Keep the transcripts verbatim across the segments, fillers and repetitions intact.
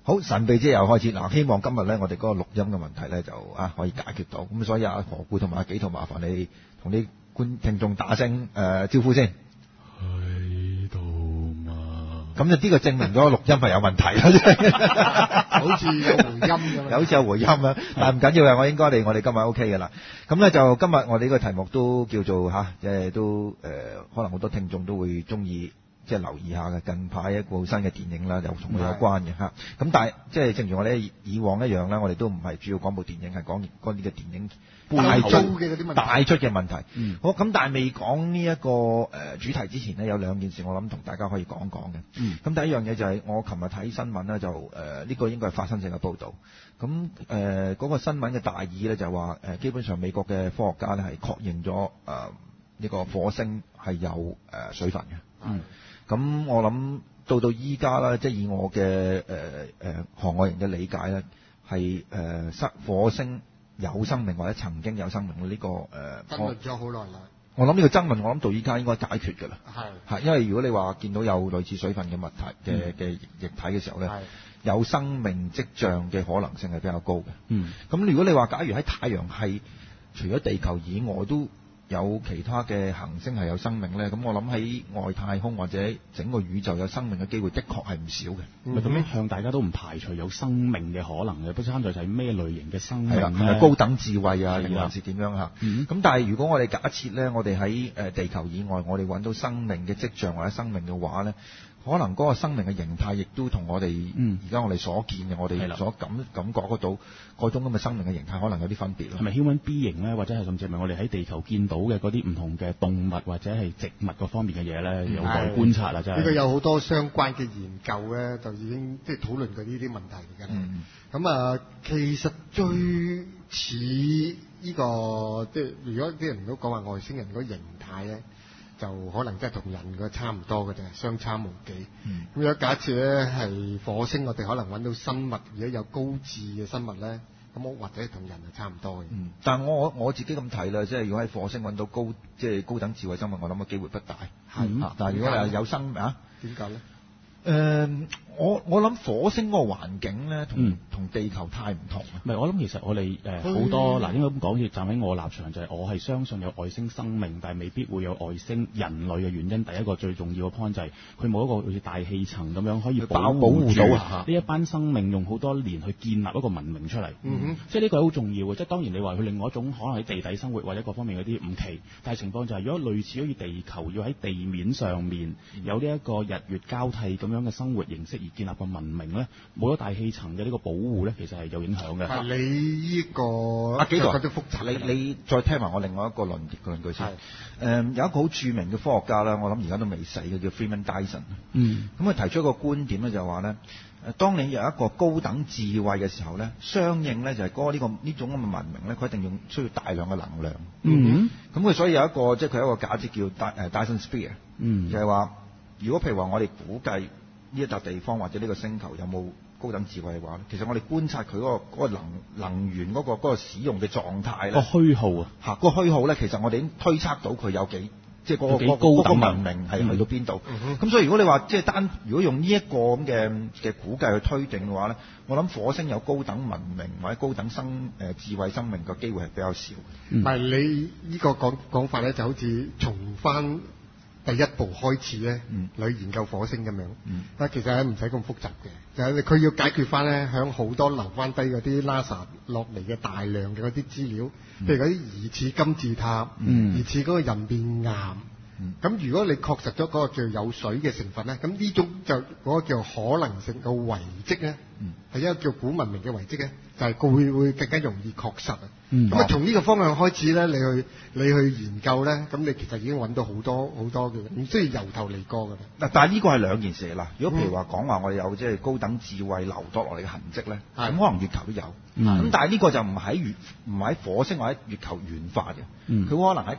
好，神秘之夜又開始嗱，希望今日咧我哋嗰個錄音嘅問題咧就啊可以解決到，咁所以阿何故同埋阿紀陶麻煩你同啲觀聽眾打聲誒、呃、招呼先。 喺度嘛？ 咁就呢個證明咗個錄音係有問題啦， 好似有回音咁， 有好似有回音啊，但係唔緊要嘅，我應該你我哋今日 O K 嘅啦。咁咧就今日我哋呢個題目都叫做嚇，即、啊、係都誒、呃，可能好多聽眾都會中意。即係留意下嘅，近排一部新嘅電影啦，又同佢有關嘅嚇。咁但係即係正如我哋以往一樣啦，我哋都唔係主要講部電影，係講嗰啲嘅電影帶出嘅嗰啲問題， 帶出嘅問題。 嗯、 好咁，但係未講呢一個誒、呃、主題之前呢，有兩件事我諗同大家可以講講嘅。咁、 嗯、 第一樣嘢就係我琴日睇新聞咧，就誒呢、呃這個應該係發生性嘅報導。咁誒嗰個新聞嘅大意咧就係話誒基本上美國嘅科學家咧係確認咗誒呢個火星係有誒、呃、水分嘅。 嗯咁我諗到到依家啦，即係以我嘅誒誒行外人嘅理解咧，係誒生火星有生命或者曾經有生命呢、這個誒、呃、 爭論咗好耐啦。 我諗呢個爭論，我諗到依家應該解決㗎啦。 係係，因為如果你話見到有類似水分嘅物體嘅嘅液體嘅時候咧，有生命跡象嘅可能性係比較高嘅。 嗯。 咁如果你話假如喺太陽系除咗地球以外都有其他嘅行星係有生命咧，咁我諗喺外太空或者整個宇宙有生命嘅機會，的確係唔少嘅。 咪咁樣向大家都唔排除有生命嘅可能嘅，不參在就係咩類型嘅生命咧？ 係咪高等智慧啊，定還是點樣嚇？咁、 嗯、 但係如果我哋假設咧，我哋喺誒地球以外，我哋揾到生命嘅跡象或者生命嘅話咧，可能嗰個生命嘅形態亦都同我哋而家我哋所見嘅、嗯，我哋所感感覺得到嗰種咁嘅生命嘅形態，可能有啲分別咯。 係咪 human being 咧，或者係甚至係咪我哋喺地球見到嘅嗰啲唔同嘅動物或者係植物嗰方面嘅嘢咧，有待觀察啦，真係。 呢個有好多相關嘅研究咧，就已經即係討論過呢啲問題嚟㗎啦。咁、嗯、啊，其實最似呢、這個即係如果啲人都講話外星人嗰形態咧，就可能真係同人嘅差唔多嘅啫，相差無幾。咁、嗯、如果假設咧係火星，我哋可能揾到生物，如果有高智嘅生物咧，咁或者同人係差唔多嘅。 嗯，但係我我自己咁睇啦，即係如果喺火星揾到高即係高等智慧生物，我諗嘅機會不大。係、嗯，但係如果係有生啊， 點解咧？ 誒、呃，我我諗火星嗰個環境咧，同同、嗯、地球太唔同。 唔係，我諗其實我哋誒好多嗱，應該咁講，要站喺我立場就係、是、我係相信有外星生命，但係未必會有外星人類嘅原因。第一個最重要嘅 point 就係佢冇一個好似大氣層咁樣可以保護到呢一班生命用好多年去建立一個文明出嚟。嗯哼，即係呢個係好重要嘅。即係當然你話佢另外一種可能喺地底生活或者各方面嗰啲唔奇，但係情況就係、是、如果類似好似地球要喺地面上面有呢一個日月交替咁樣嘅生活形式而建立個文明咧，冇咗大氣層嘅呢個保護咧，其實係有影響嘅。 係你呢、這個阿紀陶， 啲複雜， 你你再聽埋我另外一個論論據先。誒、呃，有一個好著名嘅科學家啦，我諗而家都未死嘅，叫 Freeman Dyson。嗯。咁佢提出一個觀點咧，就係話咧，誒，當你有一個高等智慧嘅時候咧，相應咧就係嗰個呢個呢種咁嘅文明咧，佢一定用需要大量嘅能量。嗯。咁佢所以有一個即係佢有一個假設叫戴誒 Dyson Sphere。嗯。就係、是、話，如果譬如話我哋估計呢一笪地方或者呢個星球有冇高等智慧嘅話，其實我哋觀察佢嗰、嗰個嗰個能能源嗰、嗰個嗰個使用嘅狀態咧，個虛耗啊，嚇、嗰個虛耗咧，其實我哋已經推測到佢有幾即係嗰個高等文明係去到邊度。咁、嗯、所以如果你話即係單如果用呢一個咁嘅嘅估計去推定嘅話咧，我諗火星有高等文明或者高等生誒、呃、智慧生命嘅機會係比較少。 唔係、嗯、你呢個講講法咧，就好似重翻第一步開始咧，嗯，嚟研究火星咁樣。嗯，但其實係唔使咁複雜嘅，就係、是、佢要解決翻咧，響好多留翻低嗰啲 NASA 落嚟嘅大量嘅嗰啲資料，嗯、譬如嗰啲疑似金字塔，嗯，疑似嗰個人面岩。咁、嗯、如果你確實咗嗰個叫有水嘅成分咧，咁呢種就嗰、嗰個叫可能性嘅遺跡咧，係、嗯、一個叫古文明嘅遺跡咧，就係、是、會會更加容易確實啊。咁、嗯、啊，從呢個方向開始咧，你去你去研究咧，咁你其實已經揾到好多好多嘅，唔需要由頭嚟過㗎啦。嗱， 但係呢個係兩件事啦。如果譬如話講話我哋有即係高等智慧留多落嚟嘅痕跡咧，咁、嗯、可能月球都有。咁、嗯、但係呢個就唔喺月唔喺火星或者月球原發嘅，佢、嗯、可能喺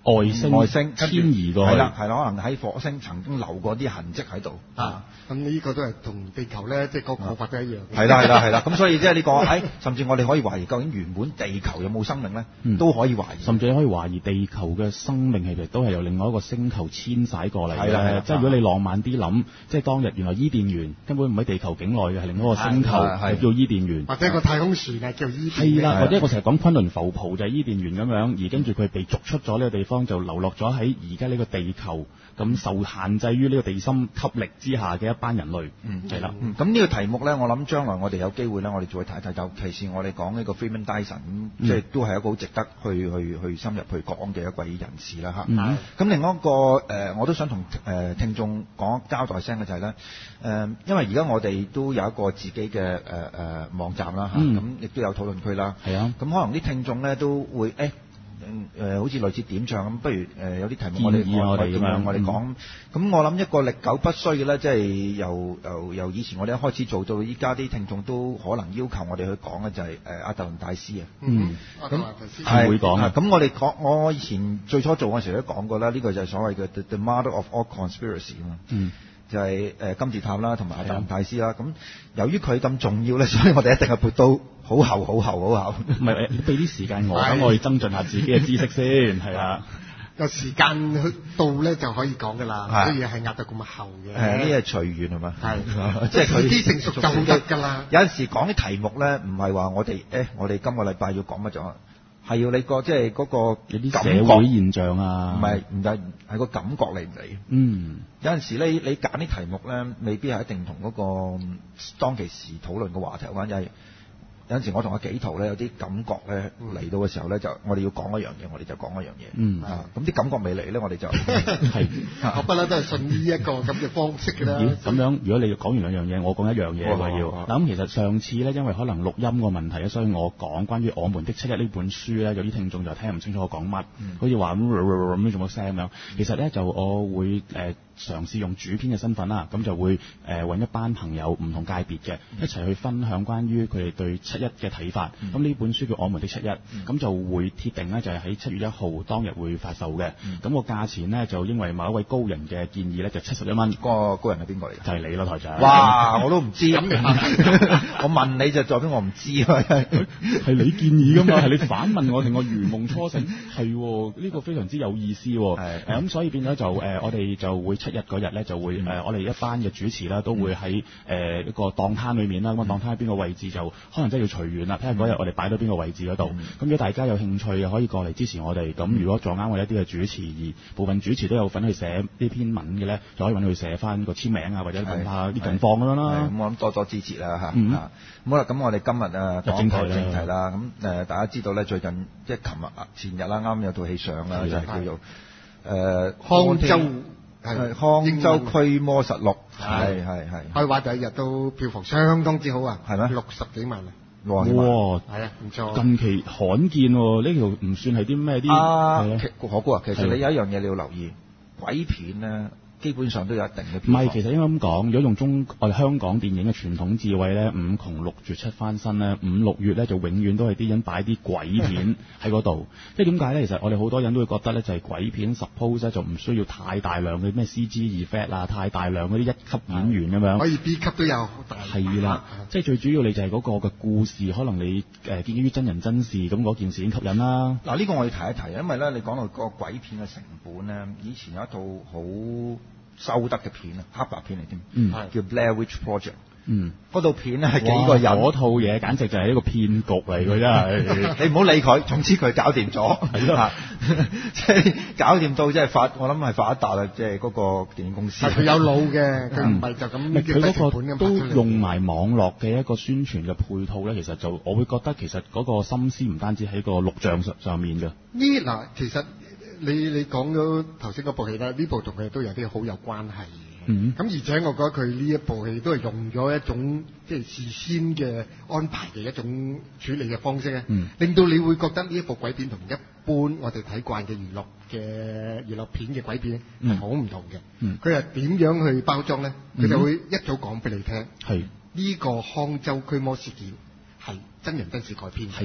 外星外星遷移過去， 係啦係啦，可能喺火星曾經留過啲痕跡喺度啊。咁呢個都係同地球咧，即係個講法都一樣。 係啦係啦係啦，咁所以即係呢個誒，甚至我哋可以懷疑究竟原本地球有冇生命咧，嗯、都可以懷疑。 甚至可以懷疑地球嘅生命其實都係由另外一個星球遷徙過嚟嘅。即係如果你浪漫啲諗，即係當日原來伊甸園根本唔喺地球境內嘅，係另一個星球係叫伊甸園。 或者個太空船係叫伊甸園。 係啦，或者我成日講昆崙浮屠就係伊甸園咁樣，而跟住佢被逐出咗呢個地方，就流落咗喺而家呢個地球，咁受限制於呢個地心吸力之下嘅一班人類。 嗯， 係啦。 嗯，咁呢個題目咧，我諗將來我哋有機會咧，我哋再睇睇。尤其是我哋講呢個 Freeman Dyson，咁、嗯、即係都係一個好值得去去去深入去講嘅一位人士啦嚇。咁、嗯、另外一個誒、呃，我都想同誒、呃、聽眾講交代聲嘅就係、是、咧，誒、呃，因為而家我哋都有一個自己嘅誒誒網站啦嚇，咁、嗯、亦都有討論區啦。係啊。咁可能啲聽眾咧都會誒。欸誒、呃，好似類似點唱咁，不如誒、呃、有啲題目我哋我哋咁樣我哋講。咁、嗯、我諗一個歷久不衰嘅咧，即係由由由以前我哋一開始做到依家，啲聽眾都可能要求我哋去講嘅就係、是、誒、呃、阿特倫大師啊。嗯，咁係會講啊。咁我哋講，我以前最初做嘅時候都講過啦，呢、這個就係所謂嘅 The, the Mother of All Conspiracy 嘛。嗯。就係、是、誒、呃、金字塔啦，同埋阿特倫大師啦。咁由於佢咁重要咧，所以我哋一定係撥到好厚、好厚、好厚。唔係，你俾啲時間我，等我去增進下自己嘅知識先，係啊。 有時間去到咧就可以講噶啦，啲嘢係壓到咁厚嘅。 係呢啲係隨緣係嘛？係， 即係佢啲成熟就得㗎啦。 有陣時講啲題目咧，唔係話我哋誒、欸，我哋今個禮拜要講乜咗？係要你個即係嗰個有啲社會現象啊， 唔係唔係係個感覺嚟唔嚟？嗯，有陣時咧，你揀啲題目咧，未必係一定同嗰個當其時討論嘅話題有關，因為有陣時我同阿紀陶咧有啲感覺咧嚟到嘅時候咧，就我哋要講一樣嘢，我哋就講一樣嘢。嗯啊，咁啲感覺未嚟咧，我哋就係我不嬲都係信呢一個咁嘅方式㗎啦。 咦？咁樣如果你講完兩樣嘢，我講一樣嘢喎要。嗱咁其實上次咧，因為可能錄音個問題咧，所以我講關於《我們的七一》呢本書咧，有啲聽眾就聽唔清楚我講乜，好似話咁咁做乜聲咁樣。其實咧就我會誒。呃嘗試用主編嘅身份啦，咁就會誒揾、呃、一班朋友唔同界別嘅一齊去分享關於佢哋對七一嘅睇法。咁、嗯、呢本書叫《我們的七一》，咁、嗯、就會設定呢，就係喺七月一號當日會發售嘅。咁、嗯、個價錢呢，就因為某一位高人嘅建議呢，就七十一蚊。個高人係邊個嚟？就係、是、你咯，台長。哇！我都唔知。我問你就代表我唔知啊。係你建議㗎嘛？係你反問我，令我如夢初醒。係喎，呢、這個非常之有意思喎。係。咁、呃、所以變咗就誒、呃，我哋就會。七日嗰日咧就會誒、嗯呃，我哋一班嘅主持啦，都會喺誒、呃、一個檔攤裏面啦。咁啊檔攤喺邊個位置就可能真係要隨緣啦。睇下嗰日我哋擺到邊個位置嗰度。咁、嗯、如果大家有興趣，可以過嚟支持我哋。咁、嗯、如果撞啱我一啲嘅主持，而部分主持都有份去寫呢篇文嘅咧，就可以揾佢寫翻個簽名啊，或者問下啲近況咁樣啦。咁我諗多多支持啦嚇。嗯、好啦，咁我哋今日啊講個正題啦。咁誒、呃、大家知道咧，最近即係琴日前日啦，啱有套戲上啦，就係、是、叫做誒、呃、康州。係康州驅魔實錄，係係係。 開畫第一日都票房相當之好啊，係咩？六十幾萬啊！ 哇！ 係啊，唔錯。 近期罕見喎，呢條唔算係啲咩啲。 啊，可估啊！其實你有一樣嘢你要留意，鬼片咧。基本上都有一定嘅。唔係， 其實應該咁講，如果用中我哋香港電影嘅傳統智慧咧，五窮六絕七翻身咧，五六月咧就永遠都係啲人擺啲鬼片喺嗰度。即係點解咧？其實我哋好多人都會覺得咧，就係鬼片 suppose 咧就唔需要太大量嘅咩 C G effect 啊，太大量嗰啲一級演員咁樣。 可以 B 級都有。 係啦，即係最主要你就係嗰個嘅故事，可能你誒、呃、建基於真人真事，咁嗰件事已經吸引啦。 嗱，呢個我要提一提，因為咧你講到個鬼片嘅成本咧，以前有一套好收得嘅片啊，黑白片嚟添，嗯，叫 Blair Witch Project，嗯，嗰套片咧係幾個人， 嗰套嘢簡直就係一個騙局嚟嘅，真係， 你唔好理佢，總之佢搞掂咗，係咯，即係搞掂到即係發，我諗係發一達啦，即係嗰個電影公司。 佢有腦嘅，佢唔係就咁。 佢嗰個都用埋網絡嘅一個宣傳嘅配套咧，其實就我會覺得其實嗰個心思唔單止喺個錄像上上面嘅。 呢嗱，其實。你你講咗頭先嗰部戲啦，呢部同佢都有啲好有關係嘅。咁、嗯、而且我覺得佢呢一部戲都係用咗一種即係事先嘅安排嘅一種處理嘅方式咧、嗯，令到你會覺得呢一部鬼片同一般我哋睇慣嘅娛樂嘅娛樂片嘅鬼片係好唔同嘅。佢係點樣去包裝咧？佢、嗯、就會一早講俾你聽，係呢、這個康州驅魔事件係真人真事改編。係啦。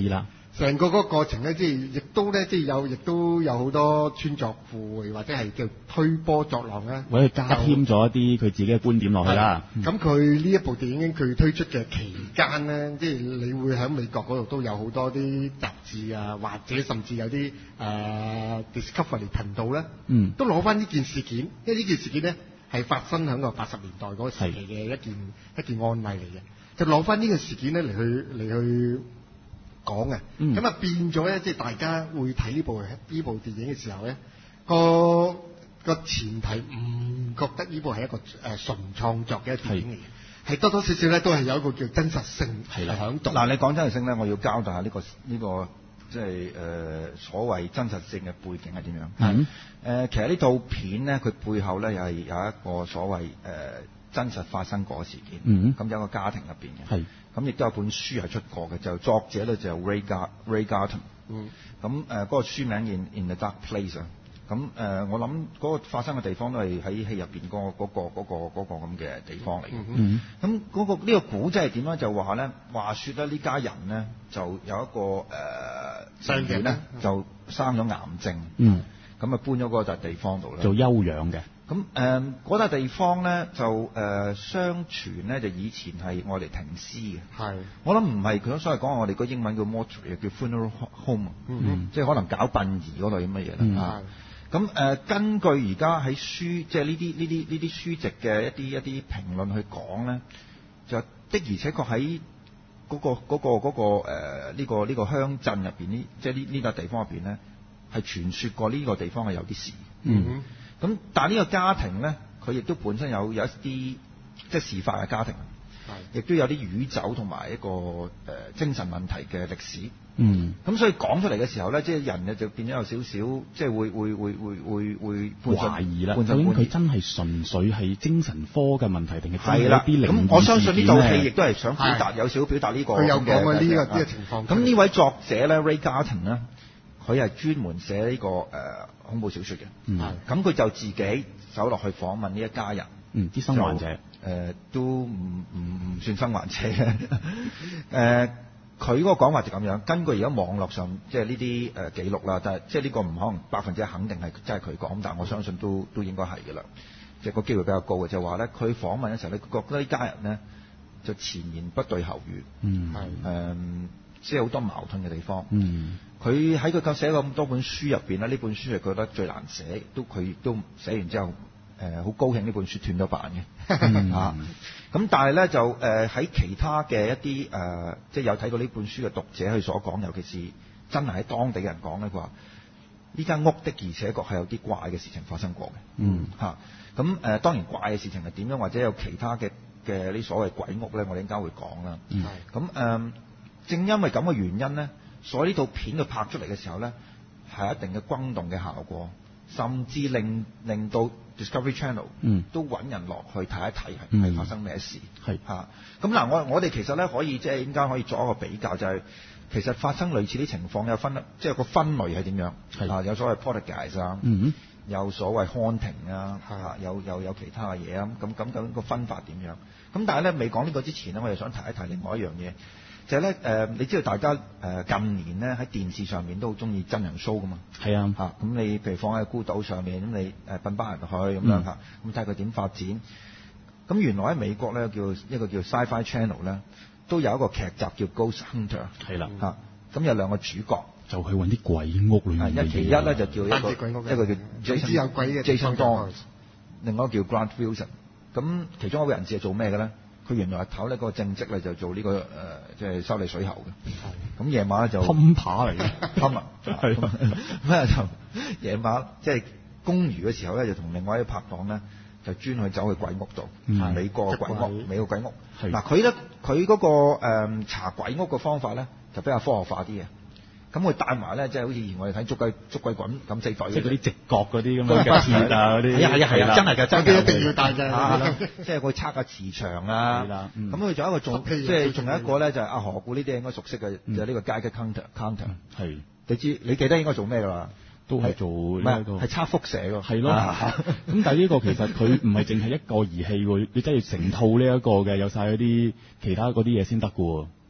成個嗰個過程咧，即係亦都咧，即係有，亦都有好多穿鑿附會或者係叫推波作浪咧， 或者加添咗一啲佢自己嘅觀點落去啦。 咁佢呢一部電影佢推出嘅期間咧，即係你會喺美國嗰度都有好多啲雜誌啊，或者甚至有啲誒、呃、Discovery 頻道咧， 嗯， 都攞翻呢件事件，因為呢件事件咧係發生喺個八十年代嗰個時期嘅一件一件案例嚟嘅，就攞翻呢個事件咧嚟去嚟去講嘅，咁、嗯、啊變咗咧，即係大家會睇呢部呢部電影嘅時候咧，個個前提唔覺得呢部係一個誒、呃、純創作嘅電影嚟嘅，係多多少少咧都係有一個叫真實性係響度。 嗱，你講真實性咧，我要交代下呢、呢個呢、呢個即係誒所謂真實性嘅背景係點樣？係誒、呃，其實呢套片咧，佢背後咧又係有一個所謂誒、呃、真實發生過嘅事件。嗯，咁有一個家庭入邊嘅。係。咁亦都有本書係出過嘅，就作者咧就係 Ray Gar Ray Garton。嗯。咁誒嗰個書名 In In the Dark Place 啊。咁誒、呃、我諗嗰個發生嘅地方都係喺戲入邊嗰個嗰、嗰個嗰、嗰個嗰、嗰個咁嘅地方嚟嘅。嗯。咁嗰、嗰個呢、呢個古仔係點咧？就話咧，話説咧呢家人咧就有一個誒細女咧就生咗癌症。嗯。咁啊搬咗嗰笪地方度咧。 做休養嘅。 咁誒嗰笪地方咧就誒、呃、相傳咧就以前係我哋停屍嘅。係。我諗唔係佢所謂講我哋個英文叫 mortuary 叫 funeral home。嗯嗯。即係可能搞殯儀嗰類咁嘅嘢啦。嗯。係。咁誒、呃、根據而家喺書即係呢啲呢啲呢啲書籍嘅一啲一啲評論去講咧，就的而且確喺嗰個嗰、嗰個嗰、嗰個誒呢、呃呢個呢、呢個鄉鎮入邊呢，即係呢呢個地方入邊咧係傳說過呢個地方係有啲事。嗯。嗯咁但係呢個家庭咧，佢亦都本身有有一啲即係事發嘅家庭，係，亦都有啲宇宙同埋一個誒、呃、精神問題嘅歷史。嗯。咁所以講出嚟嘅時候咧，即係人嘅就變咗有少少，即係會會會會會會懷疑啦。究竟佢真係純粹係精神科嘅問題，定係真係一啲靈異事件咧？ 咁我相信呢套戲亦都係想表達有少少表達呢個佢有講嘅呢個呢個情況。 咁呢位作者咧 Ray Garton 咧，佢係專門寫呢、這個誒。呃恐怖小說嘅，嗯，咁佢就自己走落去訪問呢一家人， 嗯，啲生還者，誒、 呃，都唔唔唔算生還者嘅，誒、呃，佢嗰個講法就咁樣，根據而家網絡上即係呢啲誒記錄啦，但係即係呢個唔可能百分之一肯定係真係佢講，但係我相信都都應該係嘅啦，即係個機會比較高嘅，就話咧，佢訪問嘅時候咧，覺得呢家人咧就前言不對後語，嗯，係，誒、呃，即係好多矛盾嘅地方，嗯。佢喺佢夠寫咁多本書入邊咧，呢本書係覺得最難寫，都佢亦都寫完之後，誒、呃、好高興呢本書斷咗版嘅，嗯、啊，咁但係咧就誒喺、呃、其他嘅一啲誒、呃，即係有睇過呢本書嘅讀者佢所講，尤其是真係喺當地嘅人講咧，佢話呢間屋的而且確係有啲怪嘅事情發生過嘅，嗯，嚇、啊，咁誒、呃、當然怪嘅事情係點樣，或者有其他嘅嘅呢所謂鬼屋咧，我哋陣間會講啦，嗯，咁誒、呃、正因為咁嘅原因咧。所以呢套片佢拍出嚟嘅時候咧，係一定嘅轟動嘅效果，甚至令令到 Discovery Channel 嗯都揾人落去睇一睇係係發生咩事係嚇。咁嗱、啊，我我哋其實咧可以即係應該可以做一個比較，就係、是、其實發生類似啲情況有分即係個分類係點樣係啊？有所謂 poltergeist 啊，嗯，有所謂 haunting 啊，嚇，有有有其他嘅嘢啊。咁咁咁個分法點樣？咁但係咧未講呢個之前咧，我又想提一提另外一樣嘢。就係咧，誒，你知道大家誒、呃、近年咧喺電視上面都好中意真人 show 噶嘛？係啊，嚇、啊，咁你譬如放喺孤島上面，咁你誒笨班人去咁樣嚇，咁睇下佢點發展。咁原來喺美國咧叫一個叫 Sci-Fi Channel 咧，都有一個劇集叫 Ghost Hunter。係啦，嚇，咁有兩個主角，就去揾啲鬼屋裏面嘅嘢。一其一咧就叫一個一個叫 Jason 有鬼嘅 Jason Dawn，另外一個叫 Grant Wilson。咁其中一個人士係做咩嘅咧？佢原來日頭咧嗰個正職咧就做呢、這個誒，即、呃、係、就是、修理水喉嘅。咁夜晚咧就噴扒嚟嘅， 噴啊！係咁就夜晚即係、就是、公餘嘅時候咧，就同另外一啲拍檔咧，就專去走去鬼屋度、嗯，美國嘅鬼屋，美國鬼屋。嗱，佢咧佢嗰個誒、呃、查鬼屋嘅方法咧，就比較科學化啲嘅。咁佢帶埋咧，即係好似以前我哋睇捉鬼捉鬼滾咁四袋，即係嗰啲直角嗰啲咁樣嘅鐵啊嗰啲，係啊係啊，真係㗎，真係一定要帶嘅。即係佢測下磁場啊，咁佢仲有一個仲即係仲有一個咧，就係阿何故呢啲應該熟悉嘅，就係呢個 Geiger counter counter。係，你知你記得應該做咩㗎啦？都係做呢個係測輻射㗎。係咯。咁但係呢個其實佢唔係淨係一個儀器喎，你真係成套呢一個嘅，有曬嗰啲其他嗰啲嘢先得㗎喎。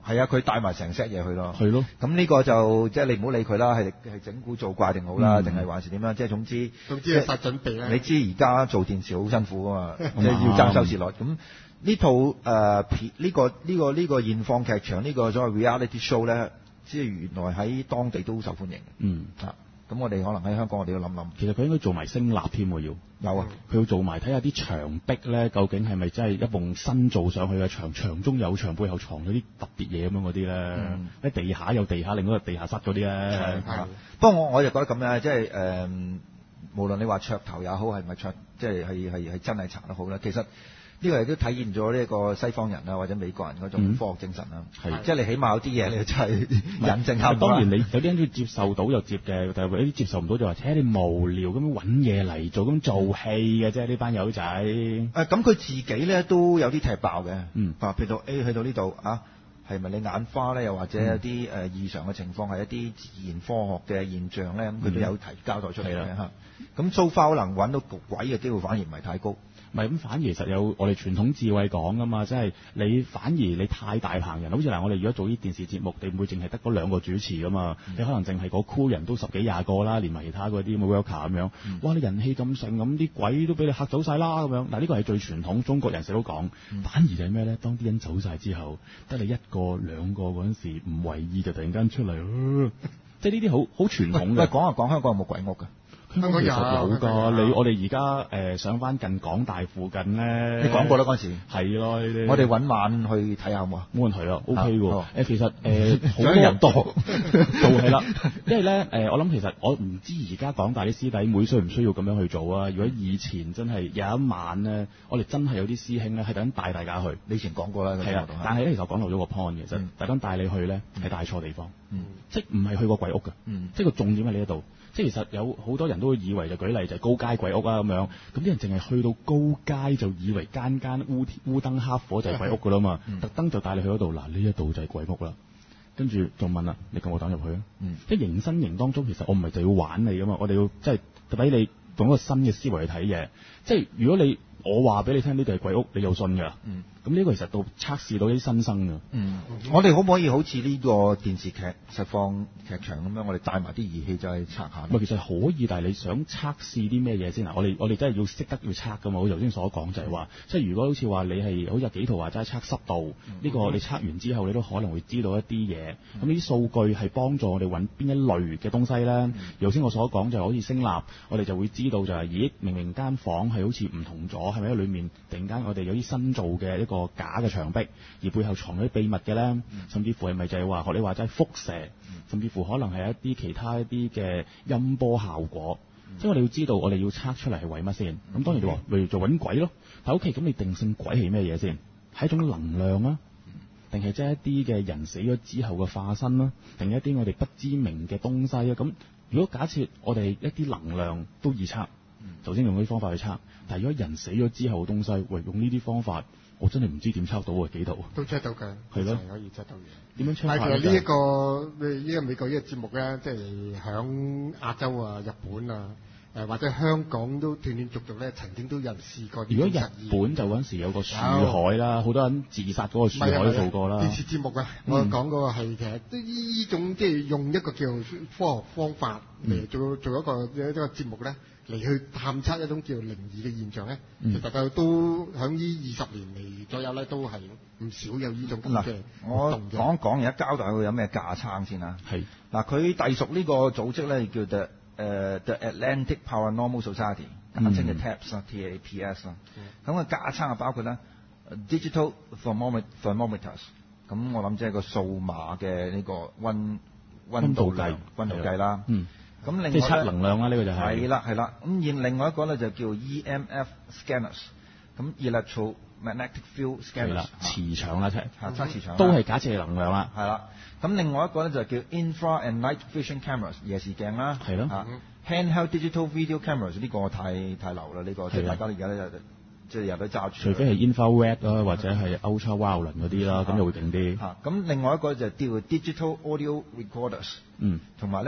係啊，佢帶埋成 set 嘢去咯。 係咯。 咁呢個就即係你唔好理佢啦，係係整蠱做怪定好啦，定係還是點樣？即係總之， 總之要殺準備啦。 你知而家做電視好辛苦噶嘛，即係要爭收視率。咁呢套誒片呢個呢個呢個現況劇場呢個所謂 reality show 咧，即係原來喺當地都受歡迎。 嗯。 啊。咁我哋可能喺香港，我哋要諗諗。 其實佢應該做埋聲納添喎，要有啊， 佢要做埋睇下啲牆壁咧，究竟係咪真係一棟新做上去嘅牆？牆中有牆，背後藏咗啲特別嘢咁樣嗰啲咧。喺、嗯、地下有地下，另外一個地下室嗰啲咧。 不過我我就覺得咁樣，即係誒，無論你話噱頭也好，係咪噱，即係係係係真係查得好啦。其實呢個亦都體現咗呢一個西方人啊，或者美國人嗰種科學精神啦。係、嗯，即係你起碼有啲嘢你真係引證下。 當然你有啲人都接受到就接嘅，但係有啲接受唔到就話，誒你無聊咁樣揾嘢嚟做，咁做戲嘅啫呢班友仔。誒咁佢自己咧都有啲踢爆嘅。 嗯。啊， 譬如到 A 去到呢度啊，係咪你眼花咧？又或者有啲誒異常嘅情況係一啲自然科學嘅現象咧？咁佢都有提交代出嚟嘅嚇。咁 so far 可能揾到鬼嘅機會反而唔係太高。 唔係咁，反而其實有我哋傳統智慧講噶嘛，即係你反而你太大棚人，好似嗱，我哋如果做啲電視節目，你唔會淨係得嗰兩個主持噶嘛，嗯、你可能淨係嗰 crew 人都十幾廿個啦，連埋其他嗰啲 worker 咁樣，嗯、哇！你人氣咁盛，咁啲鬼都俾你嚇走晒啦咁樣。嗱，呢個係最傳統中國人成日都講，嗯、反而就係咩咧？當啲人走晒之後，得你一個兩個嗰陣時唔為意就突然間出嚟，呃、即係呢啲好好傳統嘅。 喂，講下講香港有冇鬼屋㗎？ 香港其實有㗎，你我哋而家誒上翻近港大附近咧， 你講過啦嗰陣時， 係咯， 我哋揾晚去睇下好冇啊？ 冇問題啦 ，OK 喎。誒、啊呃、其實誒好、呃、多人多， 就係啦，因為咧誒、呃、我諗其實我唔知而家港大啲師弟妹需唔需要咁樣去做啊？如果以前真係有一晚咧，我哋真係有啲師兄咧係等帶大家去。 你以前講過啦， 係啊，但係咧其實我講漏咗個 point 嘅，其實特登帶你去咧係帶錯地方， 嗯、 即係唔係去過鬼屋㗎，嗯、即係個重點喺呢一度。即係其實有好多人都會以為就舉例就係高階鬼屋啊咁樣，咁啲人淨係去到高階就以為間間烏烏燈黑火就係鬼屋㗎啦嘛，嗯、特登就帶你去嗰度，嗱呢一度就係鬼屋啦，跟住仲問啦，你夠唔夠膽入去啊？嗯、即係迎新營當中，其實我唔係就要玩你㗎嘛，我哋要即係俾你用一個新嘅思維去睇嘢，即係如果你我話俾你聽呢度係鬼屋，你又信㗎？嗯咁呢個其實到測試到啲新生㗎。嗯， 我哋可唔可以好似呢個電視劇實況劇場咁樣，我哋帶埋啲儀器就去測下？ 唔係，其實可以，但係你想測試啲咩嘢先啊？我哋我哋真係要識得要測㗎嘛。我頭先所講就係話，即係如果好似話你係好似有幾圖話齋測濕度，呢、嗯呢個你測完之後，你都可能會知道一啲嘢。咁呢啲數據係幫助我哋揾邊一類嘅東西咧。頭先、嗯、我所講就係好似聲納，我哋就會知道就係、是，咦，明明間房係好似唔同咗，係咪喺裏面突然間我哋有啲新造嘅一個假嘅牆壁，而背後藏咗啲秘密嘅咧，嗯、甚至乎係咪就係話學你話齋輻射，嗯、甚至乎可能係一啲其他一啲嘅音波效果，嗯、即係我哋要知道我哋要測出嚟係為乜先。咁、嗯、當然你話例如做揾鬼咯，但 OK，咁你定性鬼係咩嘢先？係一種能量啊，定係即係一啲嘅人死咗之後嘅化身啦，定係一啲我哋不知名嘅東西啊？咁如果假設我哋一啲能量都易測，頭先、嗯、用呢啲方法去測，但係如果人死咗之後嘅東西，喂，用呢啲方法。我真係唔知點測到喎，幾度都測到㗎，係咯，可以測到嘅。 點樣測？ 但係其實呢一個呢呢個美國呢個節目咧，即係響亞洲啊、日本啊、誒或者香港都斷斷續續咧，曾經都有人試過。 如果日本就嗰陣時有個樹海啦，好多人自殺嗰個樹海都做過啦。 電視節目啊，我講嗰個係其實都呢種即係用一個叫科學方法嚟做做一個一個節目咧。嚟去探測一種叫靈異嘅現象咧，嗯、其實就都喺呢二十年嚟左右咧，都係唔少有呢種咁嘅活動嘅。 我講一講而家交代佢有咩架撐先啦。 係嗱是，佢隸屬呢個組織咧，叫 The 誒、uh, The Atlantic Paranormal Society，簡稱嘅 T A P S 啦，T A P S 啦。咁個架撐啊，包括咧 Digital Thermometers，咁我諗即係個數碼嘅呢個溫溫度計、溫度計啦。嗯。咁另外即係測能量啦，呢、這個就係、是。 係啦，係啦。咁而另外一個咧就叫 E M F scanners，咁 electromagnetic field scanners， 磁場啦，即係測磁場。 都係假設係能量啦。 係啦。咁另外一個咧就叫 infra and night vision cameras，夜視鏡啦。 係咯。 啊、嗯、handheld digital video cameras 呢個太太流啦，呢、這個即係的大家而家咧即係有得揸住。 除非係 infrared 啦，或者係 ultra violet 嗰啲啦，咁就會勁啲。 嚇，咁另外一個就叫 digital audio recorders，嗯，同埋咧。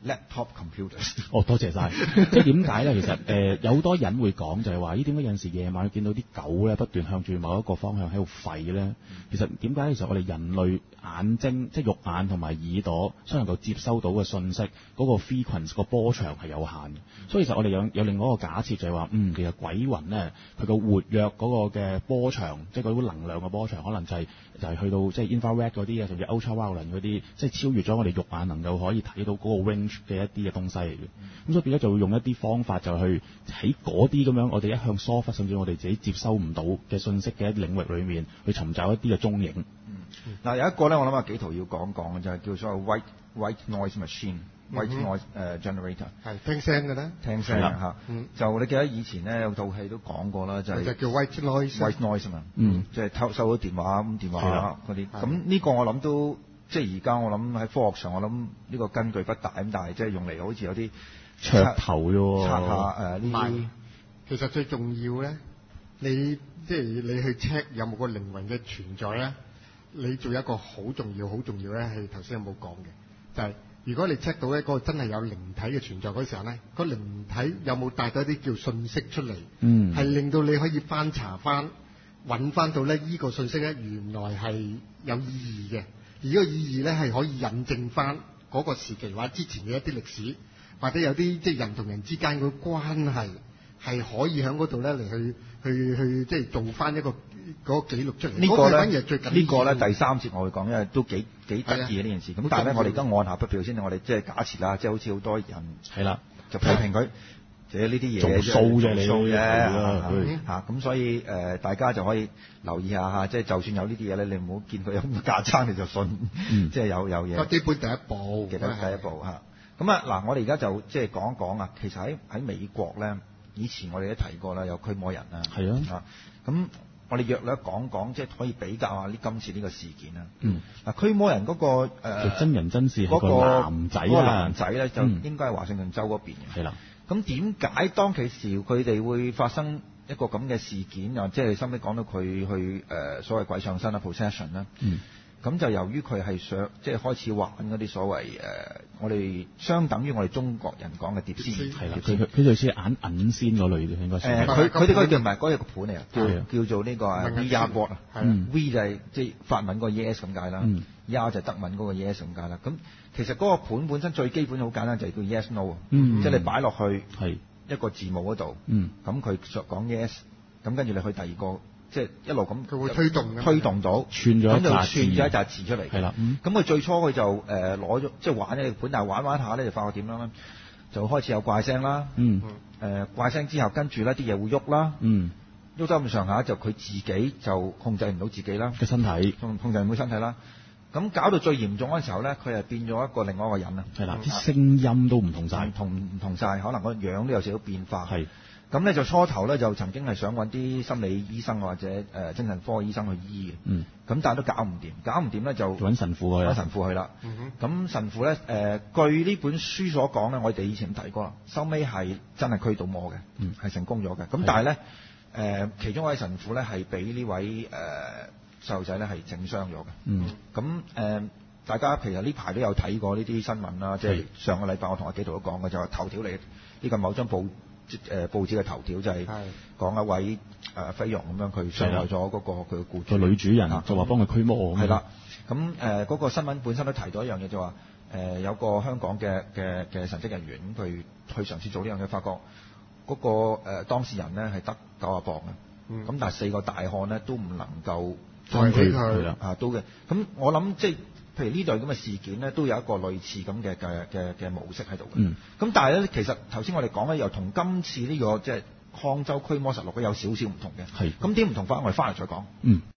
laptop computers。 哦，多謝晒。即係點解咧？其實誒、呃、有好多人會講就係話，咦點解有陣時夜晚見到啲狗咧不斷向住某一個方向喺度吠咧？其實點解？其實我哋人類眼睛即係肉眼同埋耳朵所能夠接收到嘅信息嗰、那個 frequency 個波長係有限嘅，所以其實我哋有有另外一個假設就係話，嗯，其實鬼魂咧佢個活躍嗰個嘅波長，即係嗰啲能量嘅波長，可能就係、是、就係、是、去到即係 infrared 嗰啲啊，甚至 ultraviolet 嗰啲，即係超越咗我哋肉眼能夠可以睇到嗰個 range 嘅一啲嘅東西嚟嘅。咁所以變咗就會用一啲方法就去喺嗰啲咁樣我哋一向疏忽，甚至我哋自己接收唔到嘅信息嘅領域裏面去尋找一啲嘅蹤影。 嗯，嗱有一個咧，我諗阿紀陶要講講嘅就係叫做 white white noise machine、white、嗯、noise 誒、uh, generator。 係聽聲嘅咧， 聽聲嚇。嗯，就你記得以前咧有套戲都講過啦，就係、是、 就叫 white noise，white noise 嘛。 嗯， 即係偷收到電話咁電話嗰啲。咁呢個我諗都即係而家我諗喺科學上，我諗呢個根據不大咁，但係即係用嚟好似有啲噱頭啫喎。 測下誒呢啲。 其實最重要咧，你即係你去 check 有冇個靈魂嘅存在咧。你做一個好重要、好重要咧，係頭先有冇講嘅，就係、是、如果你 check 到咧嗰個真係有靈體嘅存在嗰時候咧，個靈體有冇帶到一啲叫信息出嚟，嗯，係令到你可以翻查翻、揾翻到咧依個信息咧，原來係有意義嘅，而呢個意義咧係可以印證翻嗰個時期或者之前嘅一啲歷史，或者有啲即係人同人之間嘅關係係可以喺嗰度咧嚟去去去即係做翻一個。嗰個記錄出嚟，呢個咧呢個咧第三節我會講，因為都幾幾得意嘅呢件事。咁但係咧，我哋而家按下不表先，我哋即係假設啦，即係好似好多人係啦，就批評佢，即係呢啲嘢做數啫，你數啫嚇。咁所以誒，大家就可以留意下嚇，即係就算有呢啲嘢咧，你唔好見佢有咁架撐你就信，即係有有嘢。 基本第一步， 記得第一步嚇。咁啊嗱，我哋而家就即係講一講啊。其實喺喺美國咧，以前我哋都提過啦，有驅魔人啊， 係啊， 咁。我哋約略講講，即係可以比較下呢今次呢個事件啊。嗯。嗱，驅魔人嗰、那個誒、呃、 真人真事係個男仔啊。嗰個男仔咧就應該係華盛頓州嗰邊嘅。係、嗯、啦。咁點解當其時佢哋會發生一個咁嘅事件？又即係收尾講到佢去誒、呃、所謂鬼上身啦 possession 啦。嗯。咁就由於佢係想即係開始玩嗰啲所謂誒、呃，我哋相等於我哋中國人講嘅碟仙， 係啦，佢佢佢類似眼銀仙嗰類嘅應該。 誒，佢佢哋嗰個叫唔係嗰個盤嚟啊，叫叫做呢個誒 Ouija board 啊，V 就係即係法文嗰個 yes 咁解啦 ，Ya 就係德文嗰個 yes 咁解啦。咁其實嗰個盤本身最基本好簡單，就係叫 yes no，嗯、即係你擺落去係一個字母嗰度，咁佢講 yes，咁跟住你去第二個。即係一路咁， 佢會推動嘅， 推動到， 串咗一紮字，咁就串咗一紮字出嚟。係啦，咁佢最初佢就誒攞咗，即係玩呢個盤，但係玩玩下咧就發覺點樣咧，就開始有怪聲啦。嗯。誒、呃、怪聲之後，跟住咧啲嘢會喐啦。嗯。喐得咁上下，就佢自己就控制唔到自己啦。 嘅身體， 控控制唔到身體啦。咁搞到最嚴重嗰陣時候咧，佢係變咗一個另外一個人啊。 係啦，啲聲音都唔同晒， 唔同唔同曬，可能個樣都有少少變化。係。咁咧就初頭咧就曾經係想揾啲心理醫生或者誒、呃、精神科醫生去醫嘅，嗯，咁但係都搞唔掂，搞唔掂咧就揾神父去， 揾神父去啦。咁、嗯、神父咧誒、呃，據呢本書所講咧，我哋以前提過啦，收尾係真係驅到魔嘅，嗯，係成功咗嘅。咁但係咧誒，其中一位神父咧係俾呢位誒細路仔咧係整傷咗嘅，嗯，咁誒、呃、大家其實呢排都有睇過呢啲新聞啦，即係、就是、上個禮拜我同阿紀陶都講嘅就係、是、頭條嚟，呢、這個某張報。誒報紙嘅頭條就係講一位誒菲傭咁樣，佢傷害咗嗰個佢嘅僱主， 個女主人就話幫佢驅魔。 係啦，咁誒嗰個新聞本身都提到一樣嘢，就話誒、呃、有個香港嘅嘅嘅神職人員，佢去嘗試做呢樣嘢，發覺嗰、那個誒、呃、當事人咧係得九十磅嘅，咁、嗯、但係四個大漢咧都唔能夠再俾佢啊都嘅。咁我諗即係。譬如呢類咁嘅事件咧，都有一個類似咁嘅嘅嘅嘅模式喺度嘅。嗯。咁但係咧，其實頭先我哋講咧，又同今次呢、這個即係、就是、康州驅魔實錄咧有少少唔同嘅。係。咁點唔同法？我哋翻嚟再講。嗯。